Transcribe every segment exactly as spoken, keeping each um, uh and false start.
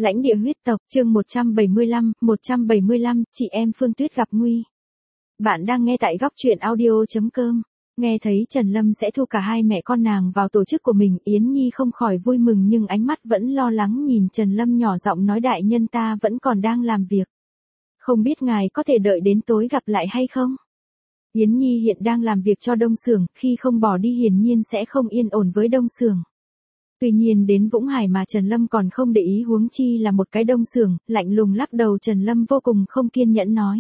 Lãnh địa huyết tộc, chương một trăm bảy mươi lăm, một trăm bảy mươi lăm, chị em Phương Tuyết gặp nguy. Bạn đang nghe tại góc truyện audio chấm com. Nghe thấy Trần Lâm sẽ thu cả hai mẹ con nàng vào tổ chức của mình, Yến Nhi không khỏi vui mừng nhưng ánh mắt vẫn lo lắng nhìn Trần Lâm, nhỏ giọng nói: đại nhân ta vẫn còn đang làm việc. Không biết ngài có thể đợi đến tối gặp lại hay không? Yến Nhi hiện đang làm việc cho Đông Xưởng, khi không bỏ đi hiển nhiên sẽ không yên ổn với Đông Xưởng. Tuy nhiên đến Vũng Hải mà Trần Lâm còn không để ý, huống chi là một cái Đông Xưởng. Lạnh lùng lắc đầu, Trần Lâm vô cùng không kiên nhẫn nói: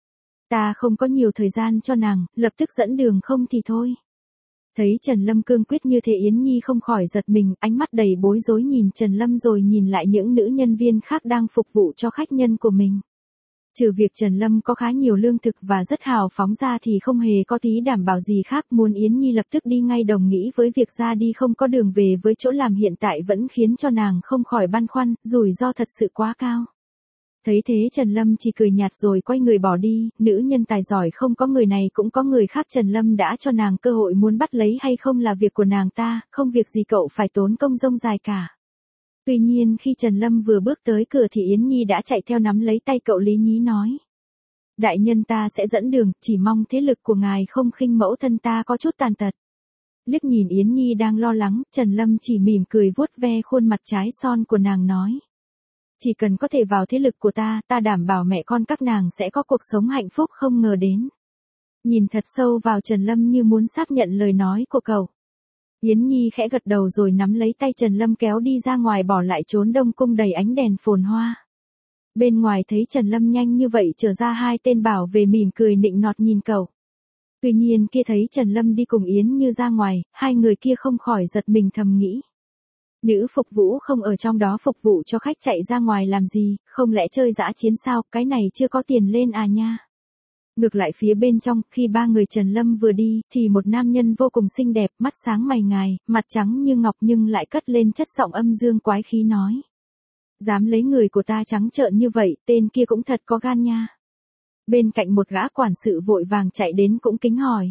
ta không có nhiều thời gian cho nàng, lập tức dẫn đường không thì thôi. Thấy Trần Lâm cương quyết như thế, Yến Nhi không khỏi giật mình, ánh mắt đầy bối rối nhìn Trần Lâm rồi nhìn lại những nữ nhân viên khác đang phục vụ cho khách nhân của mình. Trừ việc Trần Lâm có khá nhiều lương thực và rất hào phóng ra thì không hề có tí đảm bảo gì khác. Muốn Yến Nhi lập tức đi ngay, đồng nghĩ với việc ra đi không có đường về với chỗ làm hiện tại vẫn khiến cho nàng không khỏi băn khoăn, rủi ro thật sự quá cao. Thấy thế Trần Lâm chỉ cười nhạt rồi quay người bỏ đi. Nữ nhân tài giỏi không có người này cũng có người khác, Trần Lâm đã cho nàng cơ hội, muốn bắt lấy hay không là việc của nàng ta, không việc gì cậu phải tốn công dông dài cả. Tuy nhiên khi Trần Lâm vừa bước tới cửa thì Yến Nhi đã chạy theo nắm lấy tay cậu, lý nhí nói: đại nhân ta sẽ dẫn đường, chỉ mong thế lực của ngài không khinh mẫu thân ta có chút tàn tật. Liếc nhìn Yến Nhi đang lo lắng, Trần Lâm chỉ mỉm cười vuốt ve khuôn mặt trái son của nàng nói: chỉ cần có thể vào thế lực của ta, ta đảm bảo mẹ con các nàng sẽ có cuộc sống hạnh phúc không ngờ đến. Nhìn thật sâu vào Trần Lâm như muốn xác nhận lời nói của cậu. Yến Nhi khẽ gật đầu rồi nắm lấy tay Trần Lâm kéo đi ra ngoài, bỏ lại chốn đông cung đầy ánh đèn phồn hoa. Bên ngoài thấy Trần Lâm nhanh như vậy trở ra hai tên bảo vệ, mỉm cười nịnh nọt nhìn cậu. Tuy nhiên kia thấy Trần Lâm đi cùng Yến Như ra ngoài, hai người kia không khỏi giật mình thầm nghĩ: nữ phục vụ không ở trong đó phục vụ cho khách chạy ra ngoài làm gì, không lẽ chơi dã chiến sao, cái này chưa có tiền lên à nha. Ngược lại phía bên trong, khi ba người Trần Lâm vừa đi, thì một nam nhân vô cùng xinh đẹp, mắt sáng mày ngài, mặt trắng như ngọc nhưng lại cất lên chất giọng âm dương quái khí nói: dám lấy người của ta trắng trợn như vậy, tên kia cũng thật có gan nha. Bên cạnh một gã quản sự vội vàng chạy đến cũng kính hỏi: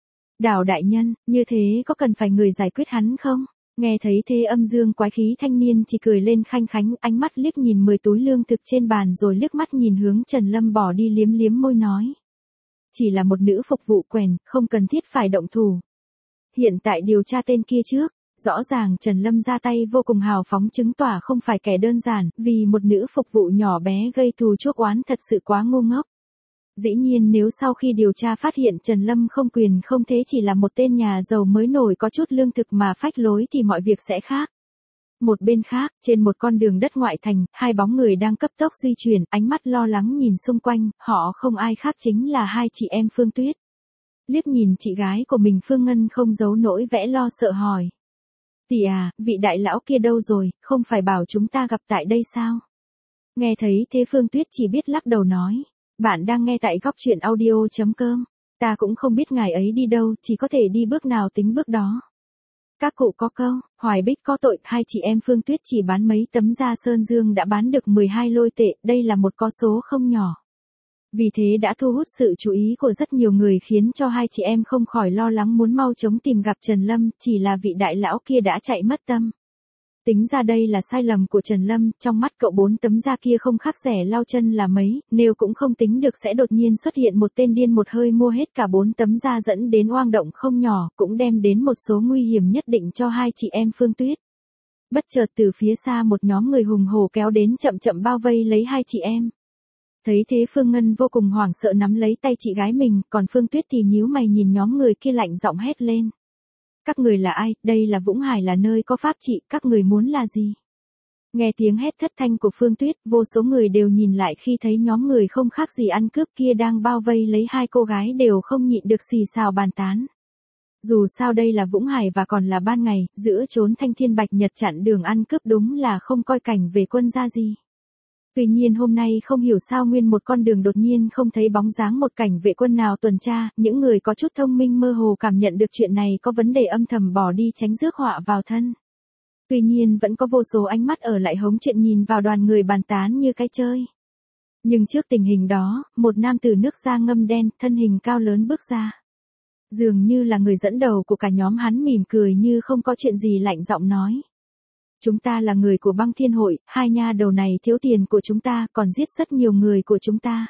Đào đại nhân, như thế có cần phải người giải quyết hắn không? Nghe thấy thế âm dương quái khí thanh niên chỉ cười lên khanh khánh, ánh mắt liếc nhìn mười túi lương thực trên bàn rồi liếc mắt nhìn hướng Trần Lâm, bỏ đi liếm liếm môi nói: chỉ là một nữ phục vụ quèn, không cần thiết phải động thủ. Hiện tại điều tra tên kia trước. Rõ ràng Trần Lâm ra tay vô cùng hào phóng, chứng tỏ không phải kẻ đơn giản, vì một nữ phục vụ nhỏ bé gây thù chuốc oán thật sự quá ngu ngốc. Dĩ nhiên nếu sau khi điều tra phát hiện Trần Lâm không quyền không thế, chỉ là một tên nhà giàu mới nổi có chút lương thực mà phách lối thì mọi việc sẽ khác. Một bên khác, trên một con đường đất ngoại thành, hai bóng người đang cấp tốc di chuyển, ánh mắt lo lắng nhìn xung quanh, họ không ai khác chính là hai chị em Phương Tuyết. Liếc nhìn chị gái của mình, Phương Ngân không giấu nỗi vẻ lo sợ hỏi: tỷ à, vị đại lão kia đâu rồi, không phải bảo chúng ta gặp tại đây sao? Nghe thấy thế Phương Tuyết chỉ biết lắc đầu nói: bạn đang nghe tại góc truyện audio chấm com. Ta cũng không biết ngài ấy đi đâu, chỉ có thể đi bước nào tính bước đó. Các cụ có câu, hoài bích có tội, hai chị em Phương Tuyết chỉ bán mấy tấm da sơn dương đã bán được mười hai lôi tệ, đây là một con số không nhỏ. Vì thế đã thu hút sự chú ý của rất nhiều người, khiến cho hai chị em không khỏi lo lắng muốn mau chóng tìm gặp Trần Lâm, chỉ là vị đại lão kia đã chạy mất tâm. Tính ra đây là sai lầm của Trần Lâm, trong mắt cậu bốn tấm da kia không khác rẻ lau chân là mấy, nếu cũng không tính được sẽ đột nhiên xuất hiện một tên điên một hơi mua hết cả bốn tấm da, dẫn đến oang động không nhỏ, cũng đem đến một số nguy hiểm nhất định cho hai chị em Phương Tuyết. Bất chợt từ phía xa một nhóm người hùng hổ kéo đến, chậm chậm bao vây lấy hai chị em. Thấy thế Phương Ngân vô cùng hoảng sợ nắm lấy tay chị gái mình, còn Phương Tuyết thì nhíu mày nhìn nhóm người kia lạnh giọng hét lên: các người là ai, đây là Vũng Hải, là nơi có pháp trị, các người muốn là gì? Nghe tiếng hét thất thanh của Phương Tuyết, vô số người đều nhìn lại, khi thấy nhóm người không khác gì ăn cướp kia đang bao vây lấy hai cô gái đều không nhịn được xì xào bàn tán. Dù sao đây là Vũng Hải và còn là ban ngày, giữa chốn thanh thiên bạch nhật chặn đường ăn cướp đúng là không coi cảnh về quân ra gì. Tuy nhiên hôm nay không hiểu sao nguyên một con đường đột nhiên không thấy bóng dáng một cảnh vệ quân nào tuần tra, những người có chút thông minh mơ hồ cảm nhận được chuyện này có vấn đề, âm thầm bỏ đi tránh rước họa vào thân. Tuy nhiên vẫn có vô số ánh mắt ở lại hóng chuyện nhìn vào đoàn người bàn tán như cái chơi. Nhưng trước tình hình đó, một nam tử nước da ngâm đen, thân hình cao lớn bước ra. Dường như là người dẫn đầu của cả nhóm, hắn mỉm cười như không có chuyện gì, lạnh giọng nói: Chúng ta là người của Băng Thiên Hội, hai nha đầu này thiếu tiền của chúng ta, còn giết rất nhiều người của chúng ta.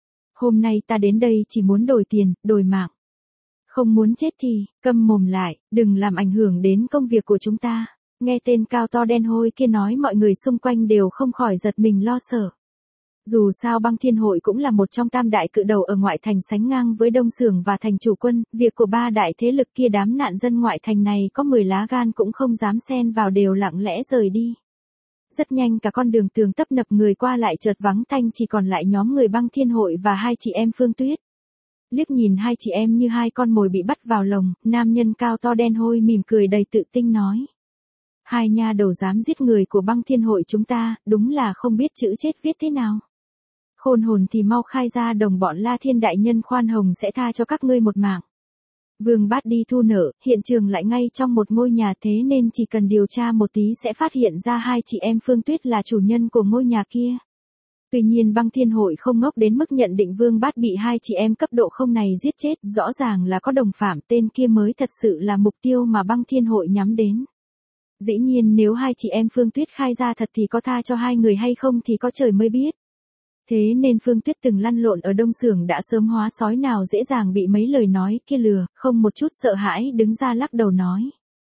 Hôm nay ta đến đây chỉ muốn đổi tiền, đổi mạng. Không muốn chết thì, câm mồm lại, đừng làm ảnh hưởng đến công việc của chúng ta. Nghe tên cao to đen hôi kia nói, mọi người xung quanh đều không khỏi giật mình lo sợ. Dù sao Băng Thiên Hội cũng là một trong tam đại cự đầu ở ngoại thành, sánh ngang với Đông Xưởng và Thành Chủ Quân, việc của ba đại thế lực kia đám nạn dân ngoại thành này có mười lá gan cũng không dám xen vào, đều lặng lẽ rời đi. Rất nhanh cả con đường tường tấp nập người qua lại chợt vắng tanh, chỉ còn lại nhóm người Băng Thiên Hội và hai chị em Phương Tuyết. Liếc nhìn hai chị em như hai con mồi bị bắt vào lồng, nam nhân cao to đen hôi mỉm cười đầy tự tin nói. Hai nha đầu dám giết người của Băng Thiên Hội chúng ta, đúng là không biết chữ chết viết thế nào. Khôn hồn thì mau khai ra, đồng bọn La Thiên đại nhân khoan hồng sẽ tha cho các ngươi một mạng. Vương Bát đi thu nợ, hiện trường lại ngay trong một ngôi nhà, thế nên chỉ cần điều tra một tí sẽ phát hiện ra hai chị em Phương Tuyết là chủ nhân của ngôi nhà kia. Tuy nhiên Băng Thiên Hội không ngốc đến mức nhận định Vương Bát bị hai chị em cấp độ không này giết chết, rõ ràng là có đồng phạm, tên kia mới thật sự là mục tiêu mà Băng Thiên Hội nhắm đến. Dĩ nhiên nếu hai chị em Phương Tuyết khai ra thật thì có tha cho hai người hay không thì có trời mới biết. Thế nên Phương Tuyết từng lăn lộn ở Đông Xưởng đã sớm hóa sói, nào dễ dàng bị mấy lời nói kia lừa, không một chút sợ hãi đứng ra lắc đầu nói.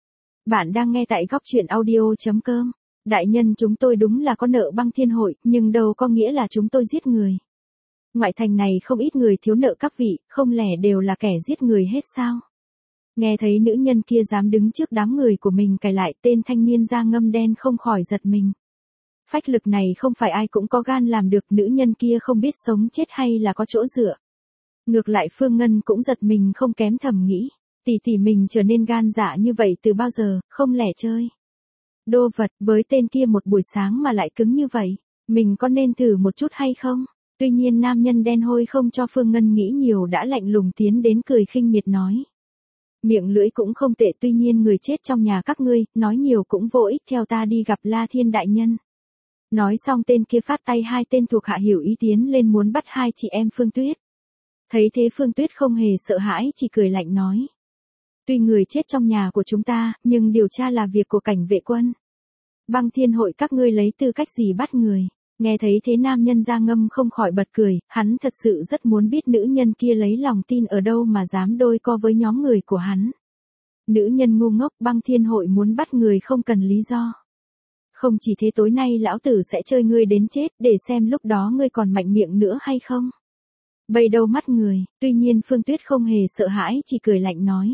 Bạn đang nghe tại góc truyện audio chấm com. Đại nhân, chúng tôi đúng là có nợ Băng Thiên Hội, nhưng đâu có nghĩa là chúng tôi giết người. Ngoại thành này không ít người thiếu nợ các vị, không lẽ đều là kẻ giết người hết sao? Nghe thấy nữ nhân kia dám đứng trước đám người của mình cãi lại, tên thanh niên da ngâm đen không khỏi giật mình. Phách lực này không phải ai cũng có gan làm được, nữ nhân kia không biết sống chết hay là có chỗ dựa. Ngược lại Phương Ngân cũng giật mình không kém, thầm nghĩ, tỷ tỷ mình trở nên gan dạ như vậy từ bao giờ, không lẽ chơi. Đô vật, với tên kia một buổi sáng mà lại cứng như vậy, mình có nên thử một chút hay không? Tuy nhiên nam nhân đen hôi không cho Phương Ngân nghĩ nhiều, đã lạnh lùng tiến đến cười khinh miệt nói. Miệng lưỡi cũng không tệ, tuy nhiên người chết trong nhà các ngươi, nói nhiều cũng vô ích, theo ta đi gặp La Thiên đại nhân. Nói xong tên kia phát tay, hai tên thuộc hạ hiểu ý tiến lên muốn bắt hai chị em Phương Tuyết. Thấy thế Phương Tuyết không hề sợ hãi, chỉ cười lạnh nói. Tuy người chết trong nhà của chúng ta, nhưng điều tra là việc của cảnh vệ quân. Băng Thiên Hội các ngươi lấy tư cách gì bắt người? Nghe thấy thế nam nhân da ngâm không khỏi bật cười, hắn thật sự rất muốn biết nữ nhân kia lấy lòng tin ở đâu mà dám đôi co với nhóm người của hắn. Nữ nhân ngu ngốc, Băng Thiên Hội muốn bắt người không cần lý do. Không chỉ thế, tối nay lão tử sẽ chơi ngươi đến chết, để xem lúc đó ngươi còn mạnh miệng nữa hay không. Bầy đầu mắt người, tuy nhiên Phương Tuyết không hề sợ hãi, chỉ cười lạnh nói.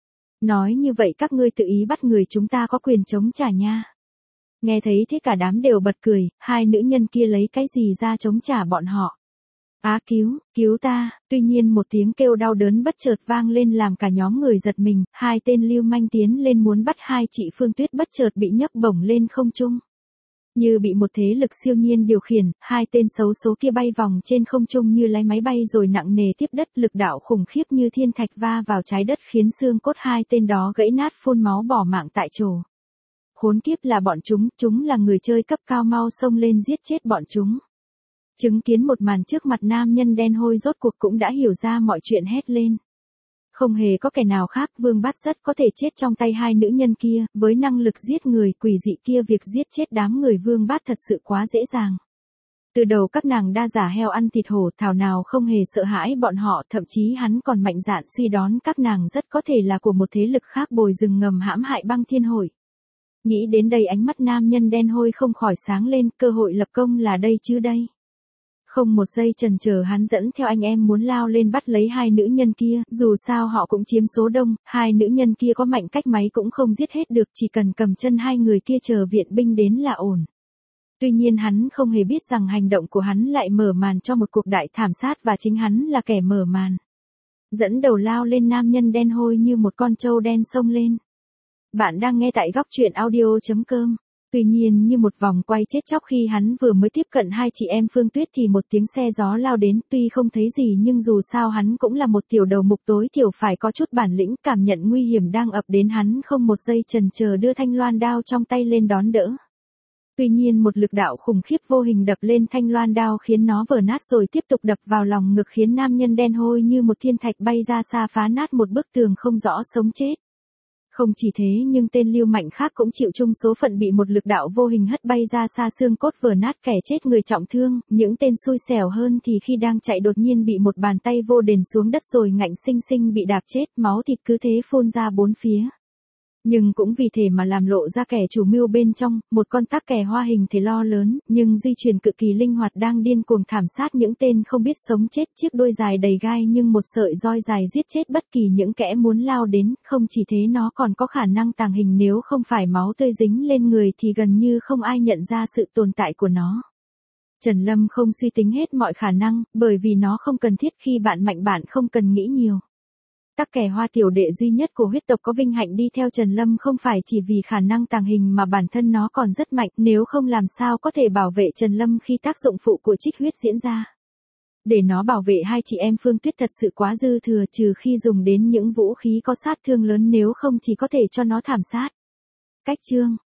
Nói như vậy các ngươi tự ý bắt người, chúng ta có quyền chống trả nha. Nghe thấy thế cả đám đều bật cười, hai nữ nhân kia lấy cái gì ra chống trả bọn họ. Á cứu, cứu ta, tuy nhiên một tiếng kêu đau đớn bất chợt vang lên làm cả nhóm người giật mình, hai tên lưu manh tiến lên muốn bắt hai chị Phương Tuyết bất chợt bị nhấc bổng lên không trung. Như bị một thế lực siêu nhiên điều khiển, hai tên xấu số kia bay vòng trên không trung như lái máy bay rồi nặng nề tiếp đất, lực đạo khủng khiếp như thiên thạch va vào trái đất khiến xương cốt hai tên đó gãy nát, phun máu bỏ mạng tại chỗ. Khốn kiếp là bọn chúng, chúng là người chơi cấp cao, mau xông lên giết chết bọn chúng. Chứng kiến một màn trước mặt, nam nhân đen hôi rốt cuộc cũng đã hiểu ra mọi chuyện, hét lên. Không hề có kẻ nào khác, Vương Bát rất có thể chết trong tay hai nữ nhân kia, với năng lực giết người quỷ dị kia việc giết chết đám người Vương Bát thật sự quá dễ dàng. Từ đầu các nàng đa giả heo ăn thịt hổ, thảo nào không hề sợ hãi bọn họ, thậm chí hắn còn mạnh dạn suy đoán các nàng rất có thể là của một thế lực khác bồi rừng ngầm hãm hại Băng Thiên Hội. Nghĩ đến đây ánh mắt nam nhân đen hôi không khỏi sáng lên, cơ hội lập công là đây chứ đây. Không một giây chần chờ hắn dẫn theo anh em muốn lao lên bắt lấy hai nữ nhân kia, dù sao họ cũng chiếm số đông, hai nữ nhân kia có mạnh cách mấy cũng không giết hết được, chỉ cần cầm chân hai người kia chờ viện binh đến là ổn. Tuy nhiên hắn không hề biết rằng hành động của hắn lại mở màn cho một cuộc đại thảm sát và chính hắn là kẻ mở màn. Dẫn đầu lao lên, nam nhân đen hôi như một con trâu đen xông lên. Bạn đang nghe tại góc truyện audio chấm com. Tuy nhiên như một vòng quay chết chóc, khi hắn vừa mới tiếp cận hai chị em Phương Tuyết thì một tiếng xe gió lao đến, tuy không thấy gì nhưng dù sao hắn cũng là một tiểu đầu mục, tối thiểu phải có chút bản lĩnh, cảm nhận nguy hiểm đang ập đến hắn không một giây chần chờ đưa thanh loan đao trong tay lên đón đỡ. Tuy nhiên một lực đạo khủng khiếp vô hình đập lên thanh loan đao khiến nó vỡ nát rồi tiếp tục đập vào lòng ngực, khiến nam nhân đen hôi như một thiên thạch bay ra xa, phá nát một bức tường không rõ sống chết. Không chỉ thế nhưng tên lưu mạnh khác cũng chịu chung số phận bị một lực đạo vô hình hất bay ra xa, xương cốt vỡ nát, kẻ chết người trọng thương, những tên xui xẻo hơn thì khi đang chạy đột nhiên bị một bàn tay vô đền xuống đất rồi ngạnh sinh sinh bị đạp chết, máu thịt cứ thế phun ra bốn phía. Nhưng cũng vì thế mà làm lộ ra kẻ chủ mưu bên trong, một con tắc kè hoa hình thể lo lớn, nhưng di chuyển cực kỳ linh hoạt đang điên cuồng thảm sát những tên không biết sống chết, chiếc đuôi dài đầy gai nhưng một sợi roi dài giết chết bất kỳ những kẻ muốn lao đến, không chỉ thế nó còn có khả năng tàng hình, nếu không phải máu tươi dính lên người thì gần như không ai nhận ra sự tồn tại của nó. Trần Lâm không suy tính hết mọi khả năng, bởi vì nó không cần thiết, khi bạn mạnh bạn không cần nghĩ nhiều. Tắc kè hoa tiểu đệ duy nhất của huyết tộc có vinh hạnh đi theo Trần Lâm không phải chỉ vì khả năng tàng hình mà bản thân nó còn rất mạnh, nếu không làm sao có thể bảo vệ Trần Lâm khi tác dụng phụ của trích huyết diễn ra. Để nó bảo vệ hai chị em Phương Tuyết thật sự quá dư thừa, trừ khi dùng đến những vũ khí có sát thương lớn, nếu không chỉ có thể cho nó thảm sát. Cách chương